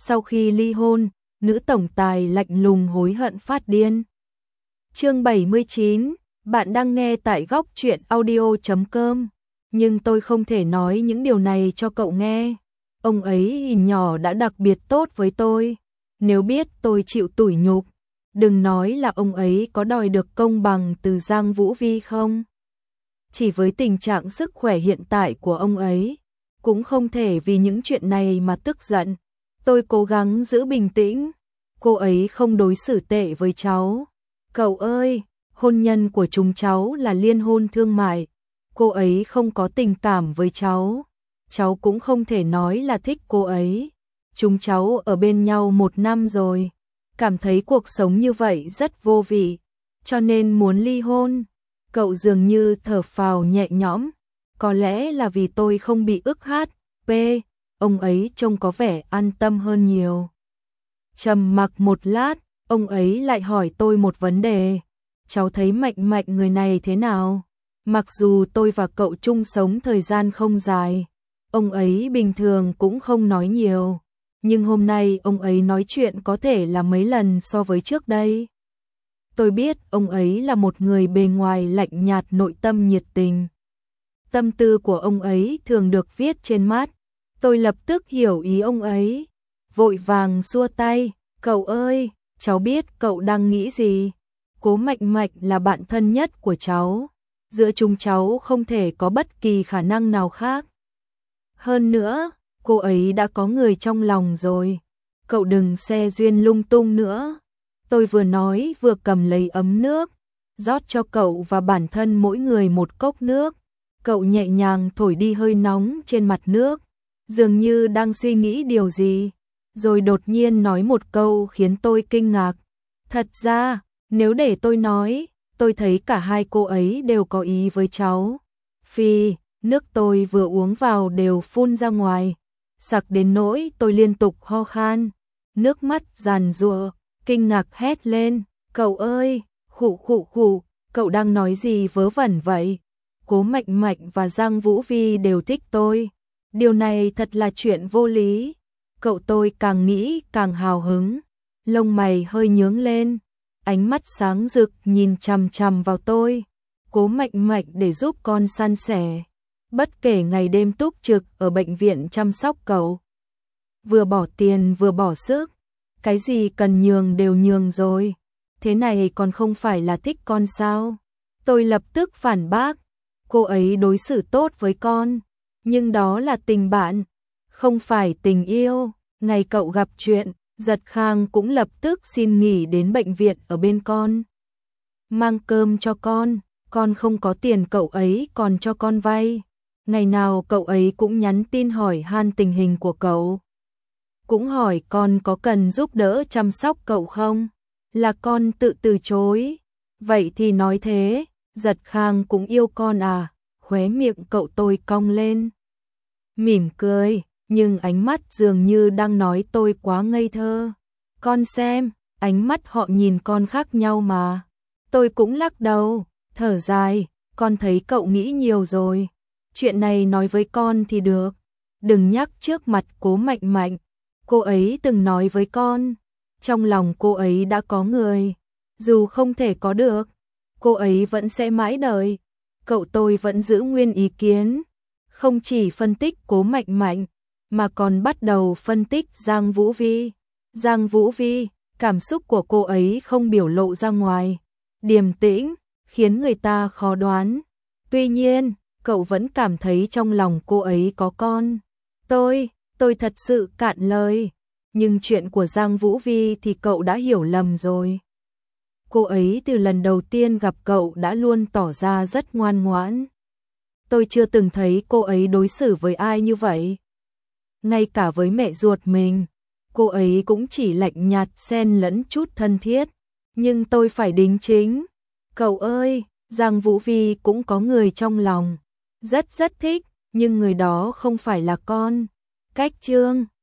Sau khi ly hôn, nữ tổng tài lạnh lùng hối hận phát điên. Chương 79, bạn đang nghe tại góc truyện audio.com. Nhưng tôi không thể nói những điều này cho cậu nghe. Ông ấy nhỏ đã đặc biệt tốt với tôi. Nếu biết tôi chịu tủi nhục, đừng nói là ông ấy có đòi được công bằng từ Giang Vũ Vi không. Chỉ với tình trạng sức khỏe hiện tại của ông ấy, cũng không thể vì những chuyện này mà tức giận. Tôi cố gắng giữ bình tĩnh. Cô ấy không đối xử tệ với cháu. Cậu ơi, hôn nhân của chúng cháu là liên hôn thương mại. Cô ấy không có tình cảm với cháu. Cháu cũng không thể nói là thích cô ấy. Chúng cháu ở bên nhau 1 năm rồi. Cảm thấy cuộc sống như vậy rất vô vị, cho nên muốn ly hôn. Cậu dường như thở phào nhẹ nhõm. Có lẽ là vì tôi không bị ức HP. Ông ấy trông có vẻ an tâm hơn nhiều. Trầm mặc một lát, ông ấy lại hỏi tôi một vấn đề. Cháu thấy Mạnh Mạnh người này thế nào? Mặc dù tôi và cậu chung sống thời gian không dài, ông ấy bình thường cũng không nói nhiều. Nhưng hôm nay ông ấy nói chuyện có thể là mấy lần so với trước đây. Tôi biết ông ấy là một người bề ngoài lạnh nhạt, nội tâm nhiệt tình. Tâm tư của ông ấy thường được viết trên mắt. Tôi lập tức hiểu ý ông ấy, vội vàng xua tay. Cậu ơi, cháu biết cậu đang nghĩ gì. Cố Mạnh Mạnh là bạn thân nhất của cháu. Giữa chúng cháu không thể có bất kỳ khả năng nào khác. Hơn nữa, cô ấy đã có người trong lòng rồi. Cậu đừng xe duyên lung tung nữa. Tôi vừa nói vừa cầm lấy ấm nước, rót cho cậu và bản thân mỗi người một cốc nước. Cậu nhẹ nhàng thổi đi hơi nóng trên mặt nước, dường như đang suy nghĩ điều gì, rồi đột nhiên nói một câu khiến tôi kinh ngạc. Thật ra, nếu để tôi nói, tôi thấy cả hai cô ấy đều có ý với cháu. Phi, nước tôi vừa uống vào đều phun ra ngoài, sặc đến nỗi tôi liên tục ho khan, nước mắt giàn giụa, kinh ngạc hét lên. Cậu ơi, khụ khụ khụ, cậu đang nói gì vớ vẩn vậy? Cố Mạnh Mạnh và Giang Vũ Vi đều thích tôi. Điều này thật là chuyện vô lý. Cậu tôi càng nghĩ càng hào hứng, lông mày hơi nhướng lên, ánh mắt sáng rực nhìn chằm chằm vào tôi. Cố Mạnh Mạnh để giúp con san sẻ, bất kể ngày đêm túc trực ở bệnh viện chăm sóc cậu. Vừa bỏ tiền vừa bỏ sức, cái gì cần nhường đều nhường rồi. Thế này còn không phải là thích con sao? Tôi lập tức phản bác. Cô ấy đối xử tốt với con, nhưng đó là tình bạn, không phải tình yêu. Ngày cậu gặp chuyện, Giật Khang cũng lập tức xin nghỉ đến bệnh viện ở bên con, mang cơm cho con không có tiền cậu ấy còn cho con vay. Ngày nào cậu ấy cũng nhắn tin hỏi han tình hình của cậu, cũng hỏi con có cần giúp đỡ chăm sóc cậu không, là con tự từ chối. Vậy thì nói thế, Giật Khang cũng yêu con à? Khóe miệng cậu tôi cong lên, mỉm cười, nhưng ánh mắt dường như đang nói tôi quá ngây thơ. Con xem, ánh mắt họ nhìn con khác nhau mà. Tôi cũng lắc đầu, thở dài, con thấy cậu nghĩ nhiều rồi. Chuyện này nói với con thì được, đừng nhắc trước mặt Cố Mạnh Mạnh. Cô ấy từng nói với con, trong lòng cô ấy đã có người, dù không thể có được, cô ấy vẫn sẽ mãi đợi. Cậu tôi vẫn giữ nguyên ý kiến, không chỉ phân tích Cố Mạnh Mạnh, mà còn bắt đầu phân tích Giang Vũ Vi. Giang Vũ Vi, cảm xúc của cô ấy không biểu lộ ra ngoài, điềm tĩnh, khiến người ta khó đoán. Tuy nhiên, cậu vẫn cảm thấy trong lòng cô ấy có con. Tôi thật sự cạn lời, nhưng chuyện của Giang Vũ Vi thì cậu đã hiểu lầm rồi. Cô ấy từ lần đầu tiên gặp cậu đã luôn tỏ ra rất ngoan ngoãn. Tôi chưa từng thấy cô ấy đối xử với ai như vậy. Ngay cả với mẹ ruột mình, cô ấy cũng chỉ lạnh nhạt xen lẫn chút thân thiết. Nhưng tôi phải đính chính. Cậu ơi, Giang Vũ Vi cũng có người trong lòng. Rất thích, nhưng người đó không phải là con. Cách chương